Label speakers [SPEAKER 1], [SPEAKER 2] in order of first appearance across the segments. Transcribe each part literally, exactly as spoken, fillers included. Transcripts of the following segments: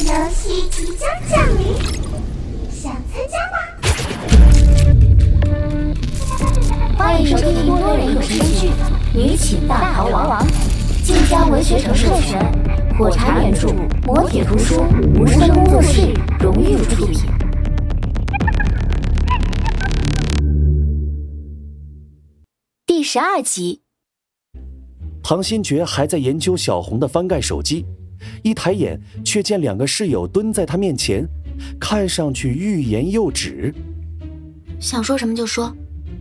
[SPEAKER 1] 游戏即将降临，想参加吗？
[SPEAKER 2] 欢迎收听多人有声剧《女寝大逃亡》，晋江文学城授权，火柴原著，磨铁图书，无声工作室荣誉出品。第十二集。
[SPEAKER 3] 唐新觉还在研究小红的翻盖手机，一抬眼却见两个室友蹲在他面前，看上去欲言又止。
[SPEAKER 2] 想说什么就说。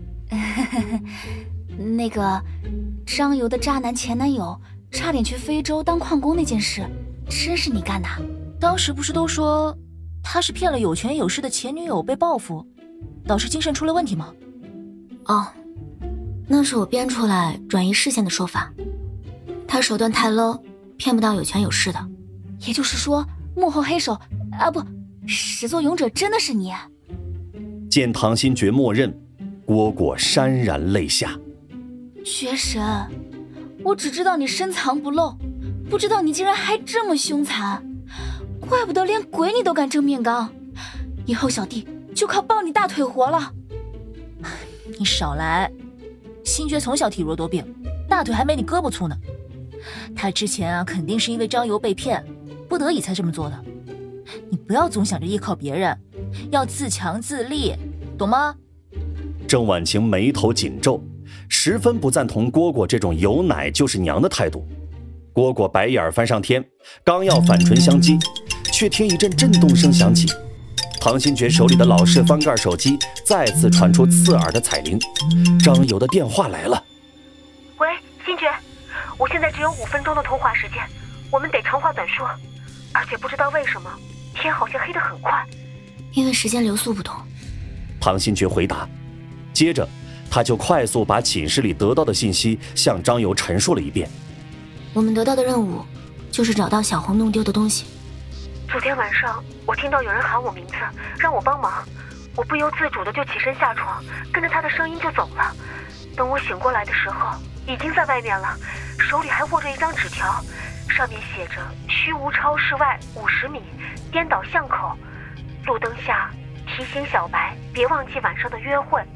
[SPEAKER 2] 那个张游的渣男前男友差点去非洲当矿工那件事，真是你干的？
[SPEAKER 4] 当时不是都说他是骗了有权有势的前女友被报复，导致精神出了问题吗？
[SPEAKER 2] 哦，那是我编出来转移视线的说法。他手段太 low， 骗不到有权有势的。也就是说，幕后黑手啊不，始作俑者真的是你。
[SPEAKER 3] 见唐新觉默认，蝈蝈潸然泪下。
[SPEAKER 2] 绝神，我只知道你深藏不露，不知道你竟然还这么凶残，怪不得连鬼你都敢正面刚，以后小弟就靠抱你大腿活了。
[SPEAKER 4] 你少来，新觉从小体弱多病，大腿还没你胳膊粗呢。他之前啊，肯定是因为张游被骗，不得已才这么做的。你不要总想着依靠别人，要自强自立，懂吗？
[SPEAKER 3] 郑婉晴眉头紧皱，十分不赞同蝈蝈这种有奶就是娘的态度。蝈蝈白眼翻上天，刚要反唇相讥，却听一阵震动声响起。唐新觉手里的老式翻盖手机再次传出刺耳的彩铃，张游的电话来了。
[SPEAKER 5] 喂，新觉，我现在只有五分钟的通话时间，我们得长话短说，而且不知道为什么天好像黑得很快。
[SPEAKER 2] 因为时间流速不同。
[SPEAKER 3] 唐新觉回答，接着他就快速把寝室里得到的信息向张游陈述了一遍。
[SPEAKER 2] 我们得到的任务就是找到小红弄丢的东西。
[SPEAKER 5] 昨天晚上我听到有人喊我名字，让我帮忙，我不由自主的就起身下床，跟着他的声音就走了。等我醒过来的时候，已经在外面了，手里还握着一张纸条，上面写着虚无超市外五十米，颠倒巷口，路灯下提醒小白别忘记晚上的约会。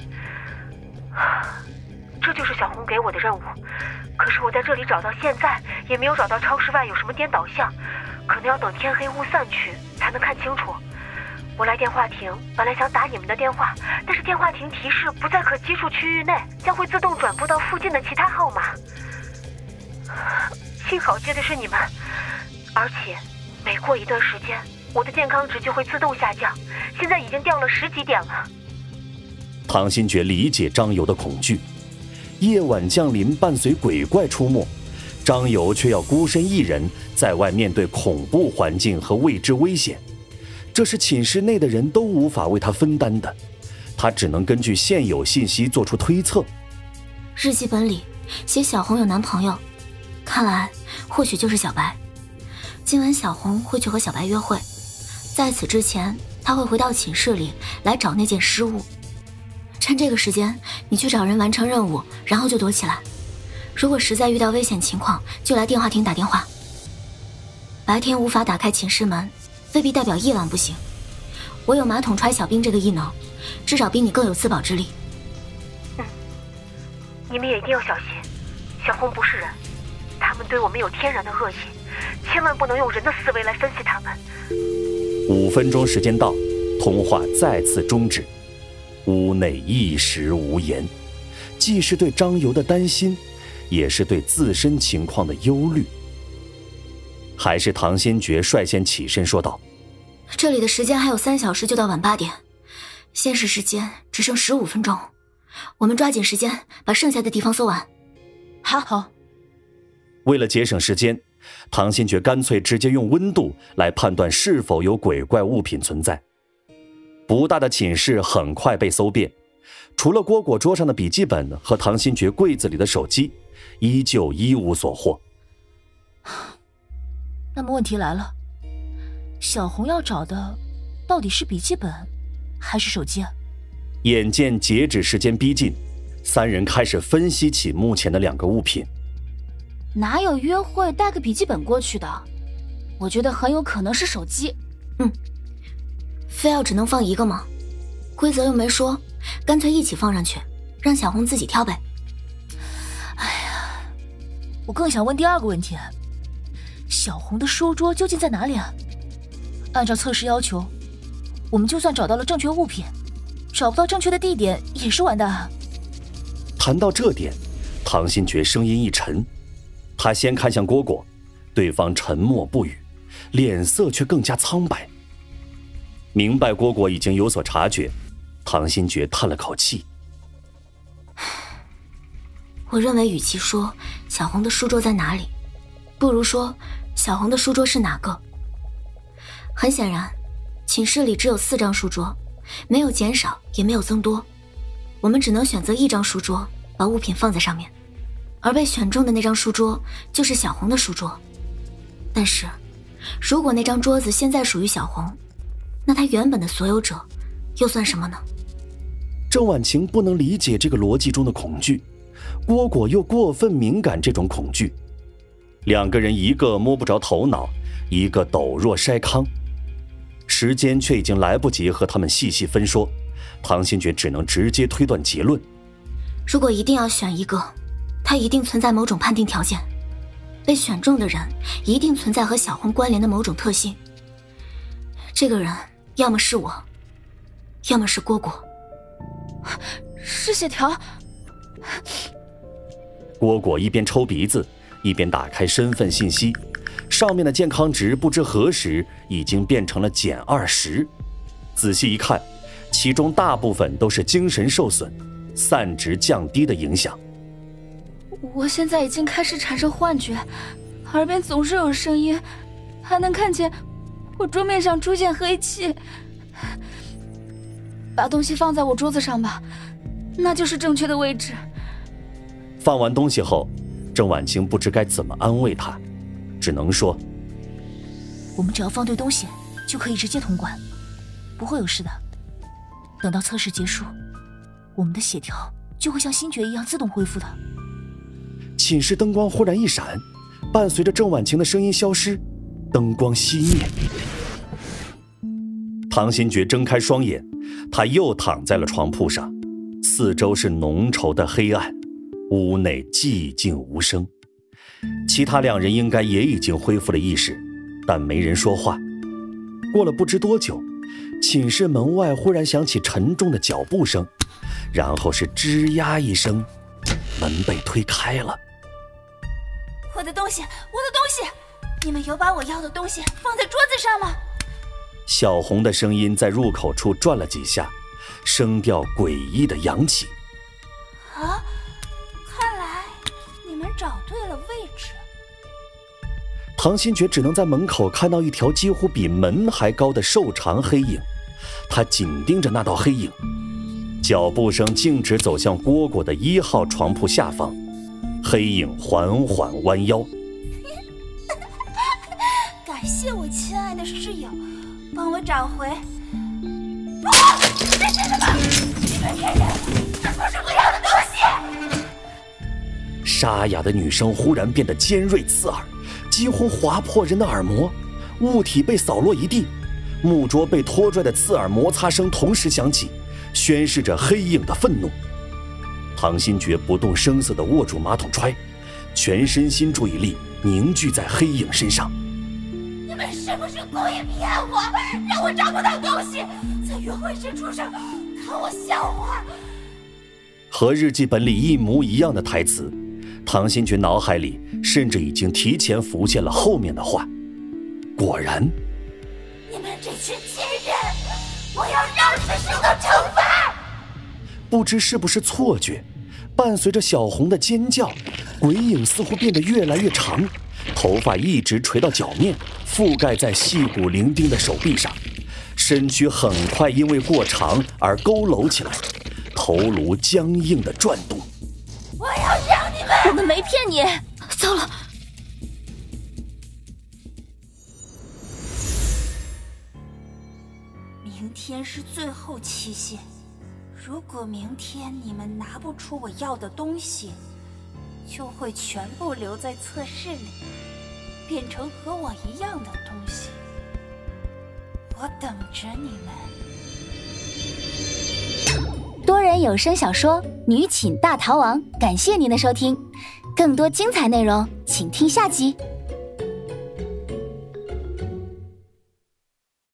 [SPEAKER 5] 这就是小红给我的任务，可是我在这里找到现在也没有找到超市外有什么颠倒巷，可能要等天黑雾散去才能看清楚。我来电话亭本来想打你们的电话，但是电话亭提示不在可接触区域内，将会自动转拨到附近的其他号码。幸好接的是你们，而且每过一段时间我的健康值就会自动下降，现在已经掉了十几点了。
[SPEAKER 3] 唐新觉理解张游的恐惧，夜晚降临伴随鬼怪出没，张游却要孤身一人在外面对恐怖环境和未知危险，这是寝室内的人都无法为他分担的，他只能根据现有信息做出推测。
[SPEAKER 2] 日记本里写小红有男朋友，看来或许就是小白。今晚小红会去和小白约会，在此之前他会回到寝室里来找那件失物。趁这个时间你去找人完成任务，然后就躲起来，如果实在遇到危险情况就来电话亭打电话。白天无法打开寝室门，未必代表夜晚不行，我有马桶揣小兵这个异能，至少比你更有自保之力。
[SPEAKER 5] 嗯，你们也一定要小心，小红不是人，他们对我们有天然的恶意，千万不能用人的思维来分析他们。
[SPEAKER 3] 五分钟时间到，通话再次终止，屋内一时无言，既是对张游的担心，也是对自身情况的忧虑。还是唐新觉率先起身说道，
[SPEAKER 2] 这里的时间还有三小时就到晚八点，现实时间只剩十五分钟，我们抓紧时间把剩下的地方搜完。
[SPEAKER 4] 好好。
[SPEAKER 3] 为了节省时间，唐新觉干脆直接用温度来判断是否有鬼怪物品存在。不大的寝室很快被搜遍，除了蝈蝈桌上的笔记本和唐新觉柜子里的手机，依旧一无所获。
[SPEAKER 4] 那么问题来了，小红要找的到底是笔记本还是手机啊？
[SPEAKER 3] 眼见截止时间逼近，三人开始分析起目前的两个物品。
[SPEAKER 2] 哪有约会带个笔记本过去的？
[SPEAKER 4] 我觉得很有可能是手机。
[SPEAKER 2] 嗯，非要只能放一个吗？规则又没说，干脆一起放上去，让小红自己挑呗。
[SPEAKER 4] 哎呀，我更想问第二个问题，小红的书桌究竟在哪里啊？按照测试要求，我们就算找到了正确物品，找不到正确的地点也是完蛋啊。
[SPEAKER 3] 谈到这点，唐新觉声音一沉，他先看向蝈蝈，对方沉默不语，脸色却更加苍白。明白蝈蝈已经有所察觉，唐新觉叹了口气。
[SPEAKER 2] 我认为与其说小红的书桌在哪里，不如说小红的书桌是哪个。很显然，寝室里只有四张书桌，没有减少也没有增多，我们只能选择一张书桌把物品放在上面，而被选中的那张书桌就是小红的书桌。但是如果那张桌子现在属于小红，那她原本的所有者又算什么呢？
[SPEAKER 3] 郑婉晴不能理解这个逻辑中的恐惧，蝈蝈又过分敏感这种恐惧，两个人一个摸不着头脑，一个抖若筛糠，时间却已经来不及和他们细细分说，唐新觉只能直接推断结论。
[SPEAKER 2] 如果一定要选一个，他一定存在某种判定条件，被选中的人一定存在和小红关联的某种特性。这个人要么是我，要么是蝈蝈。
[SPEAKER 4] 是血条。
[SPEAKER 3] 蝈蝈一边抽鼻子，一边打开身份信息，上面的健康值不知何时已经变成了减二十。仔细一看，其中大部分都是精神受损、散值降低的影响。
[SPEAKER 6] 我现在已经开始产生幻觉，耳边总是有声音，还能看见我桌面上出现黑气。把东西放在我桌子上吧，那就是正确的位置。
[SPEAKER 3] 放完东西后，郑婉晴不知该怎么安慰他，只能说：
[SPEAKER 4] 我们只要放对东西，就可以直接通关，不会有事的。等到测试结束，我们的血条就会像新觉一样自动恢复的。
[SPEAKER 3] 寝室灯光忽然一闪，伴随着郑婉晴的声音消失，灯光熄灭。唐新觉睁开双眼，他又躺在了床铺上，四周是浓稠的黑暗，屋内寂静无声。其他两人应该也已经恢复了意识，但没人说话。过了不知多久，寝室门外忽然响起沉重的脚步声，然后是吱呀一声，门被推开了。
[SPEAKER 6] 我的东西，我的东西，你们有把我要的东西放在桌子上吗？
[SPEAKER 3] 小红的声音在入口处转了几下，声调诡异的扬起。
[SPEAKER 6] 啊，看来你们找对了位置。
[SPEAKER 3] 唐新觉只能在门口看到一条几乎比门还高的瘦长黑影，他紧盯着那道黑影，脚步声径直走向蝈蝈的一号床铺下方，黑影缓缓弯腰。
[SPEAKER 6] 感谢我亲爱的室友，帮我找回。不，这是什么？你们骗人！这不是我要的东西！
[SPEAKER 3] 沙哑的女声忽然变得尖锐刺耳，几乎划破人的耳膜，物体被扫落一地，木桌被拖拽的刺耳摩擦声同时响起，宣示着黑影的愤怒。唐新觉不动声色地握住马桶揣，全身心注意力凝聚在黑影身上。
[SPEAKER 6] 你们是不是故意骗我，让我找不到东西，在约会时出声，看我笑话？
[SPEAKER 3] 和日记本里一模一样的台词，唐新觉脑海里甚至已经提前浮现了后面的话。果然，
[SPEAKER 6] 你们这群贱人，我要让你们受到惩罚！
[SPEAKER 3] 不知是不是错觉，伴随着小红的尖叫，鬼影似乎变得越来越长，头发一直垂到脚面，覆盖在细骨伶仃的手臂上，身躯很快因为过长而佝偻起来，头颅僵硬地转动。
[SPEAKER 6] 我要让你们……
[SPEAKER 4] 我们没骗你！
[SPEAKER 2] 糟了！
[SPEAKER 6] 明天是最后期限，如果明天你们拿不出我要的东西，就会全部留在测试里。 变成和我一样的东西。我等着你们。
[SPEAKER 2] 多人有声小说《女寝大逃亡》，感谢您的收听，更多精彩内容请听下集。